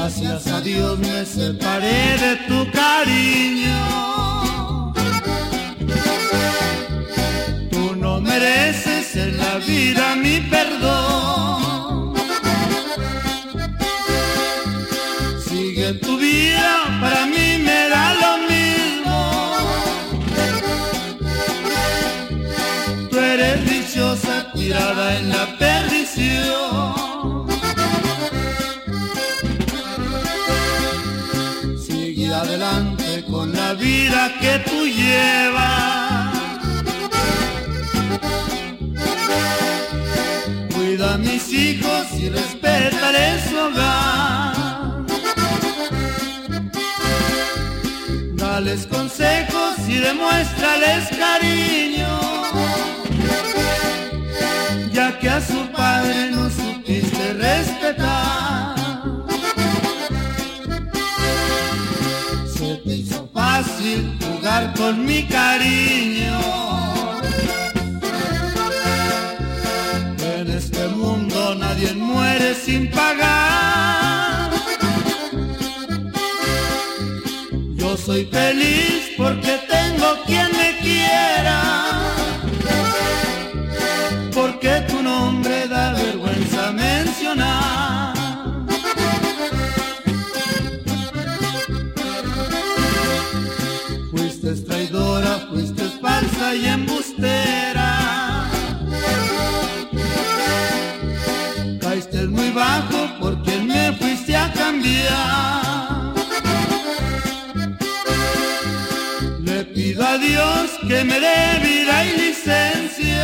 Gracias a Dios me separé de tu cariño. Tú no mereces en la vida mi perdón. Sigue tu vida, para mí me da lo mismo. Tú eres dichosa, tirada en la perdición. Adelante con la vida que tú llevas. Cuida a mis hijos y respetaré su hogar. Dales consejos y demuéstrales cariño, ya que a su padre no supiste respetar. Te hizo fácil jugar con mi cariño. En este mundo nadie muere sin pagar. Yo soy feliz porque tengo quien me quiera, porque tu nombre da vergüenza mencionar. Fuiste traidora, fuiste falsa y embustera. Caíste muy bajo por quien me fuiste a cambiar. Le pido a Dios que me dé vida y licencia.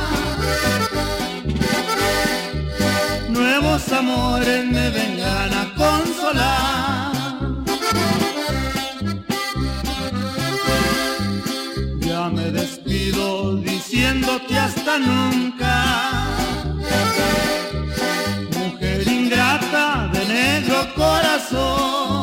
Nuevos amores me vengan a consolar. Ya me despido diciéndote hasta nunca, mujer ingrata de negro corazón.